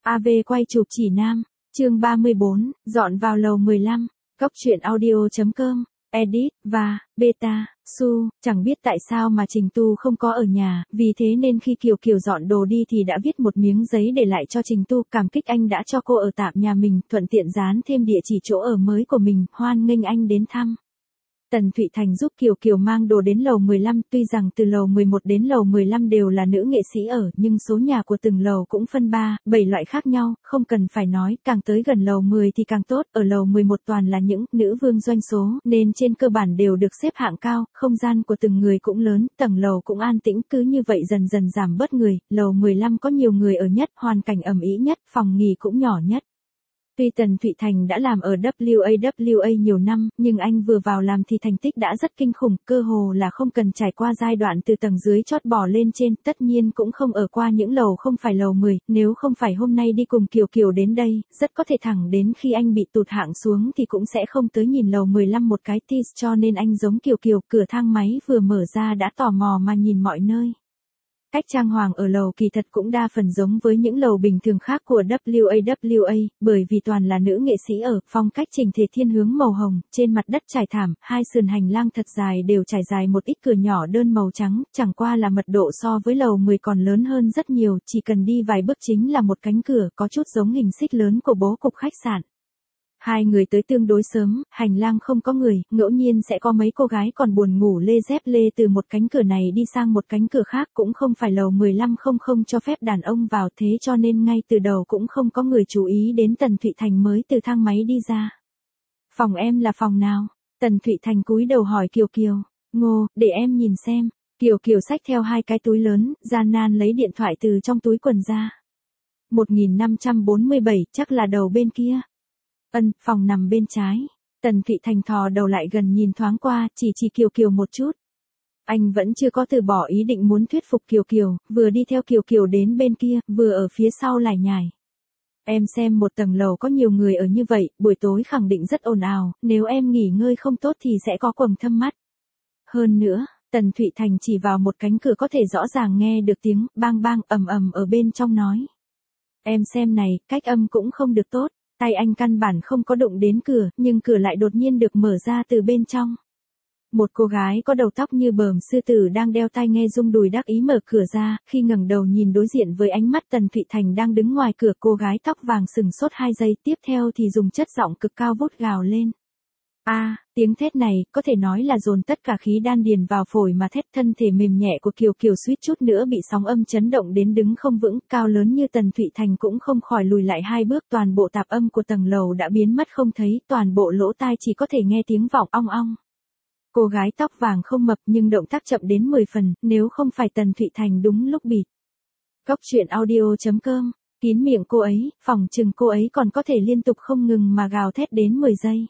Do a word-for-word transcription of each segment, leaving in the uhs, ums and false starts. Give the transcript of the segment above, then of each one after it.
a vê quay chụp chỉ nam, chương ba mươi bốn, dọn vào lầu mười lăm, Cốc truyện audio chấm com, edit, và, beta, su, chẳng biết tại sao mà Trình Tu không có ở nhà, vì thế nên khi Kiều Kiều dọn đồ đi thì đã viết một miếng giấy để lại cho Trình Tu, cảm kích anh đã cho cô ở tạm nhà mình, thuận tiện dán thêm địa chỉ chỗ ở mới của mình, hoan nghênh anh đến thăm. Tần Thụy Thành giúp Kiều Kiều mang đồ đến lầu mười lăm, tuy rằng từ lầu mười một đến lầu mười lăm đều là nữ nghệ sĩ ở, nhưng số nhà của từng lầu cũng phân ba, bảy loại khác nhau, không cần phải nói, càng tới gần lầu mười thì càng tốt, ở lầu mười một toàn là những nữ vương doanh số, nên trên cơ bản đều được xếp hạng cao, không gian của từng người cũng lớn, tầng lầu cũng an tĩnh, cứ như vậy dần dần giảm bớt người, lầu mười lăm có nhiều người ở nhất, hoàn cảnh ầm ĩ nhất, phòng nghỉ cũng nhỏ nhất. Tuy Tần Thụy Thành đã làm ở vê kép a vê kép a nhiều năm, nhưng anh vừa vào làm thì thành tích đã rất kinh khủng, cơ hồ là không cần trải qua giai đoạn từ tầng dưới chót bò lên trên, tất nhiên cũng không ở qua những lầu không phải lầu mười, nếu không phải hôm nay đi cùng Kiều Kiều đến đây, rất có thể thẳng đến khi anh bị tụt hạng xuống thì cũng sẽ không tới nhìn lầu mười lăm một cái tease, cho nên anh giống Kiều Kiều, cửa thang máy vừa mở ra đã tò mò mà nhìn mọi nơi. Cách trang hoàng ở lầu kỳ thật cũng đa phần giống với những lầu bình thường khác của vê kép a vê kép a, bởi vì toàn là nữ nghệ sĩ ở, phong cách chỉnh thể thiên hướng màu hồng, trên mặt đất trải thảm, hai sườn hành lang thật dài đều trải dài một ít cửa nhỏ đơn màu trắng, chẳng qua là mật độ so với lầu mười còn lớn hơn rất nhiều, chỉ cần đi vài bước chính là một cánh cửa, có chút giống hình xích lớn của bố cục khách sạn. Hai người tới tương đối sớm, hành lang không có người, ngẫu nhiên sẽ có mấy cô gái còn buồn ngủ lê dép lê từ một cánh cửa này đi sang một cánh cửa khác, cũng không phải lầu mười lăm không không cho phép đàn ông vào, thế cho nên ngay từ đầu cũng không có người chú ý đến Tần Thụy Thành mới từ thang máy đi ra. Phòng em là phòng nào? Tần Thụy Thành cúi đầu hỏi Kiều Kiều. Ngô, để em nhìn xem. Kiều Kiều xách theo hai cái túi lớn, gian nan lấy điện thoại từ trong túi quần ra. một nghìn năm trăm bốn mươi bảy, chắc là đầu bên kia. Ân, phòng nằm bên trái. Tần Thụy Thành thò đầu lại gần nhìn thoáng qua, chỉ chỉ Kiều Kiều một chút. Anh vẫn chưa có từ bỏ ý định muốn thuyết phục Kiều Kiều, vừa đi theo Kiều Kiều đến bên kia, vừa ở phía sau lải nhải. Em xem một tầng lầu có nhiều người ở như vậy, buổi tối khẳng định rất ồn ào, nếu em nghỉ ngơi không tốt thì sẽ có quầng thâm mắt. Hơn nữa, Tần Thụy Thành chỉ vào một cánh cửa có thể rõ ràng nghe được tiếng bang bang ầm ầm ở bên trong nói. Em xem này, cách âm cũng không được tốt. Tay anh căn bản không có đụng đến cửa, nhưng cửa lại đột nhiên được mở ra từ bên trong. Một cô gái có đầu tóc như bờm sư tử đang đeo tai nghe rung đùi đắc ý mở cửa ra, khi ngẩng đầu nhìn đối diện với ánh mắt Tần Thụy Thành đang đứng ngoài cửa, cô gái tóc vàng sừng sốt hai giây, tiếp theo thì dùng chất giọng cực cao vút gào lên. A, à, tiếng thét này, có thể nói là dồn tất cả khí đan điền vào phổi mà thét, thân thể mềm nhẹ của Kiều Kiều suýt chút nữa bị sóng âm chấn động đến đứng không vững, cao lớn như Tần Thụy Thành cũng không khỏi lùi lại hai bước, toàn bộ tạp âm của tầng lầu đã biến mất không thấy, toàn bộ lỗ tai chỉ có thể nghe tiếng vọng ong ong. Cô gái tóc vàng không mập nhưng động tác chậm đến mười phần, nếu không phải Tần Thụy Thành đúng lúc bịt. Cốc truyện audio chấm com, kín miệng cô ấy, phỏng chừng cô ấy còn có thể liên tục không ngừng mà gào thét đến mười giây.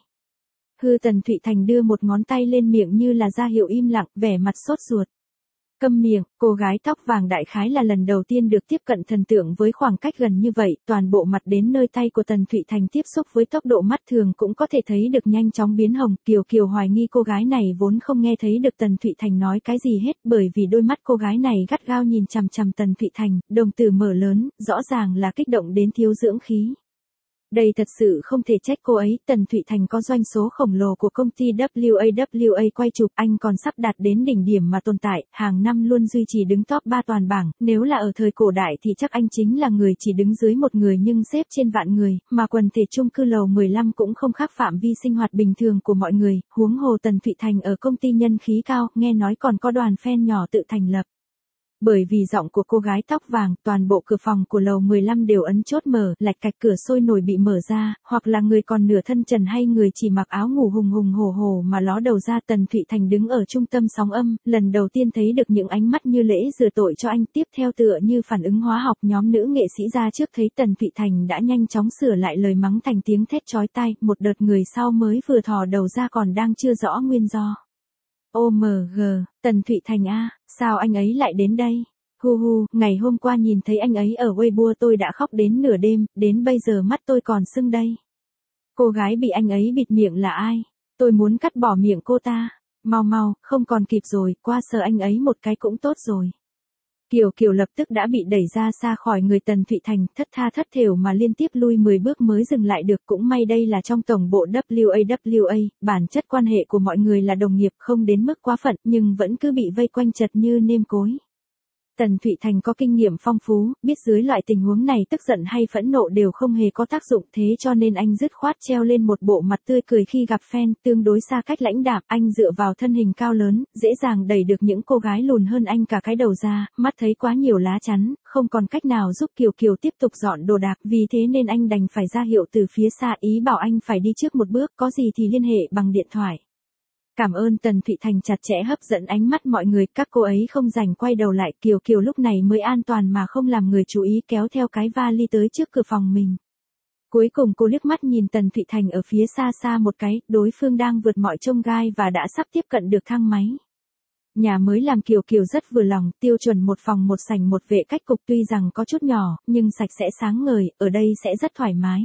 Hư Tần Thụy Thành đưa một ngón tay lên miệng như là ra hiệu im lặng, vẻ mặt sốt ruột. Câm miệng, cô gái tóc vàng đại khái là lần đầu tiên được tiếp cận thần tượng với khoảng cách gần như vậy, toàn bộ mặt đến nơi tay của Tần Thụy Thành tiếp xúc với tốc độ mắt thường cũng có thể thấy được nhanh chóng biến hồng, Kiều Kiều hoài nghi cô gái này vốn không nghe thấy được Tần Thụy Thành nói cái gì hết, bởi vì đôi mắt cô gái này gắt gao nhìn chằm chằm Tần Thụy Thành, đồng tử mở lớn, rõ ràng là kích động đến thiếu dưỡng khí. Đây thật sự không thể trách cô ấy, Tần Thụy Thành có doanh số khổng lồ của công ty vê kép a vê kép a quay chụp, anh còn sắp đạt đến đỉnh điểm mà tồn tại, hàng năm luôn duy trì đứng top ba toàn bảng, nếu là ở thời cổ đại thì chắc anh chính là người chỉ đứng dưới một người nhưng xếp trên vạn người, mà quần thể chung cư lầu mười lăm cũng không khác phạm vi sinh hoạt bình thường của mọi người, huống hồ Tần Thụy Thành ở công ty nhân khí cao, nghe nói còn có đoàn fan nhỏ tự thành lập. Bởi vì giọng của cô gái tóc vàng, toàn bộ cửa phòng của lầu mười lăm đều ấn chốt mở, lạch cạch cửa sôi nổi bị mở ra, hoặc là người còn nửa thân trần hay người chỉ mặc áo ngủ hùng hùng hổ hổ mà ló đầu ra. Tần Thụy Thành đứng ở trung tâm sóng âm, lần đầu tiên thấy được những ánh mắt như lễ rửa tội cho anh, tiếp theo tựa như phản ứng hóa học, nhóm nữ nghệ sĩ ra trước thấy Tần Thụy Thành đã nhanh chóng sửa lại lời mắng thành tiếng thét chói tai, một đợt người sau mới vừa thò đầu ra còn đang chưa rõ nguyên do. ô em giê, Tần Thụy Thành a, sao anh ấy lại đến đây? Hu hu, ngày hôm qua nhìn thấy anh ấy ở Weibo tôi đã khóc đến nửa đêm, đến bây giờ mắt tôi còn sưng đây. Cô gái bị anh ấy bịt miệng là ai? Tôi muốn cắt bỏ miệng cô ta. Mau mau, không còn kịp rồi, qua sờ anh ấy một cái cũng tốt rồi. Kiều Kiều lập tức đã bị đẩy ra xa khỏi người Tần Thụy Thành, thất tha thất thểu mà liên tiếp lui mười bước mới dừng lại được. Cũng may đây là trong tổng bộ W A W A, bản chất quan hệ của mọi người là đồng nghiệp không đến mức quá phận nhưng vẫn cứ bị vây quanh chật như nêm cối. Tần Thụy Thành có kinh nghiệm phong phú, biết dưới loại tình huống này tức giận hay phẫn nộ đều không hề có tác dụng, thế cho nên anh dứt khoát treo lên một bộ mặt tươi cười khi gặp fan, tương đối xa cách lãnh đạm, anh dựa vào thân hình cao lớn, dễ dàng đẩy được những cô gái lùn hơn anh cả cái đầu ra, mắt thấy quá nhiều lá chắn, không còn cách nào giúp Kiều Kiều tiếp tục dọn đồ đạc, vì thế nên anh đành phải ra hiệu từ phía xa, ý bảo anh phải đi trước một bước, có gì thì liên hệ bằng điện thoại. Cảm ơn. Tần Thụy Thành chặt chẽ hấp dẫn ánh mắt mọi người, các cô ấy không rảnh quay đầu lại, Kiều Kiều lúc này mới an toàn mà không làm người chú ý kéo theo cái vali tới trước cửa phòng mình. Cuối cùng cô liếc mắt nhìn Tần Thụy Thành ở phía xa xa một cái, đối phương đang vượt mọi chông gai và đã sắp tiếp cận được thang máy. Nhà mới làm Kiều Kiều rất vừa lòng, tiêu chuẩn một phòng một sảnh một vệ cách cục, tuy rằng có chút nhỏ, nhưng sạch sẽ sáng ngời, ở đây sẽ rất thoải mái.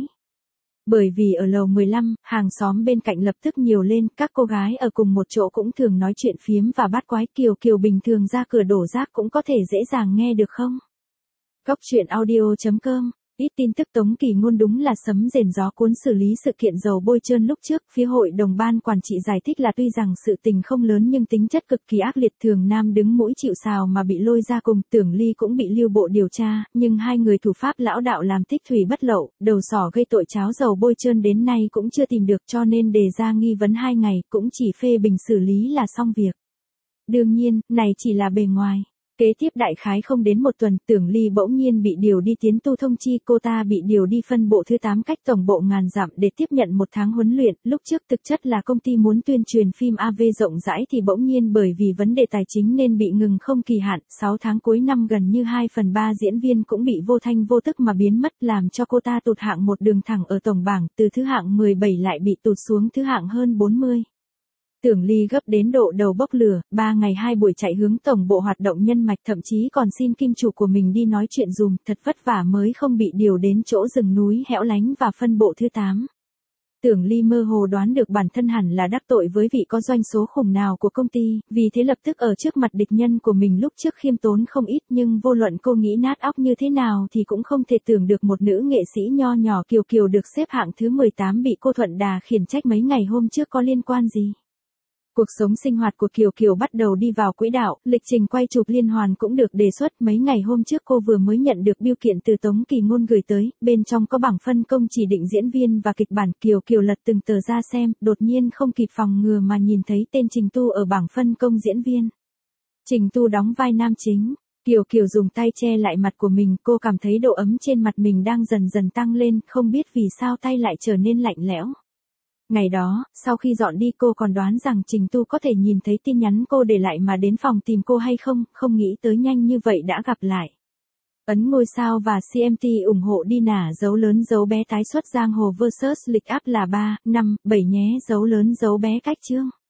Bởi vì ở lầu mười lăm, hàng xóm bên cạnh lập tức nhiều lên, các cô gái ở cùng một chỗ cũng thường nói chuyện phiếm và bát quái. Kiều Kiều bình thường ra cửa đổ rác cũng có thể dễ dàng nghe được không? Góc truyện audio chấm com. Ít tin tức. Tống Kỳ Ngôn đúng là sấm rền gió cuốn xử lý sự kiện dầu bôi trơn lúc trước, phía hội đồng ban quản trị giải thích là tuy rằng sự tình không lớn nhưng tính chất cực kỳ ác liệt, Thường Nam đứng mũi chịu sào mà bị lôi ra cùng, Tưởng Ly cũng bị lưu bộ điều tra, nhưng hai người thủ pháp lão đạo làm tích thủy bất lậu, đầu sỏ gây tội cháo dầu bôi trơn đến nay cũng chưa tìm được, cho nên đề ra nghi vấn hai ngày, cũng chỉ phê bình xử lý là xong việc. Đương nhiên, này chỉ là bề ngoài. Kế tiếp đại khái không đến một tuần, Tưởng Ly bỗng nhiên bị điều đi tiến tu thông chi, cô ta bị điều đi phân bộ thứ tám cách tổng bộ ngàn dặm để tiếp nhận một tháng huấn luyện, lúc trước thực chất là công ty muốn tuyên truyền phim a vê rộng rãi thì bỗng nhiên bởi vì vấn đề tài chính nên bị ngừng không kỳ hạn, sáu tháng cuối năm gần như hai phần ba diễn viên cũng bị vô thanh vô tức mà biến mất, làm cho cô ta tụt hạng một đường thẳng ở tổng bảng, từ thứ hạng mười bảy lại bị tụt xuống thứ hạng hơn bốn mươi. Tưởng Ly gấp đến độ đầu bốc lửa, ba ngày hai buổi chạy hướng tổng bộ hoạt động nhân mạch, thậm chí còn xin kim chủ của mình đi nói chuyện dùm, thật vất vả mới không bị điều đến chỗ rừng núi hẻo lánh và phân bộ thứ tám. Tưởng Ly mơ hồ đoán được bản thân hẳn là đắc tội với vị có doanh số khủng nào của công ty, vì thế lập tức ở trước mặt địch nhân của mình lúc trước khiêm tốn không ít, nhưng vô luận cô nghĩ nát óc như thế nào thì cũng không thể tưởng được một nữ nghệ sĩ nho nhỏ Kiều Kiều được xếp hạng thứ mười tám bị cô Thuận Đà khiển trách mấy ngày hôm trước có liên quan gì. Cuộc sống sinh hoạt của Kiều Kiều bắt đầu đi vào quỹ đạo, lịch trình quay chụp liên hoàn cũng được đề xuất, mấy ngày hôm trước cô vừa mới nhận được bưu kiện từ Tống Kỳ Ngôn gửi tới, bên trong có bảng phân công chỉ định diễn viên và kịch bản. Kiều Kiều lật từng tờ ra xem, đột nhiên không kịp phòng ngừa mà nhìn thấy tên Trình Tu ở bảng phân công diễn viên. Trình Tu đóng vai nam chính. Kiều Kiều dùng tay che lại mặt của mình, cô cảm thấy độ ấm trên mặt mình đang dần dần tăng lên, không biết vì sao tay lại trở nên lạnh lẽo. Ngày đó, sau khi dọn đi cô còn đoán rằng Trình Tu có thể nhìn thấy tin nhắn cô để lại mà đến phòng tìm cô hay không, không nghĩ tới nhanh như vậy đã gặp lại. Ấn ngôi sao và xê em tê ủng hộ đi nả dấu lớn dấu bé tái xuất giang hồ versus lịch up là ba, năm, bảy nhé dấu lớn dấu bé cách chương.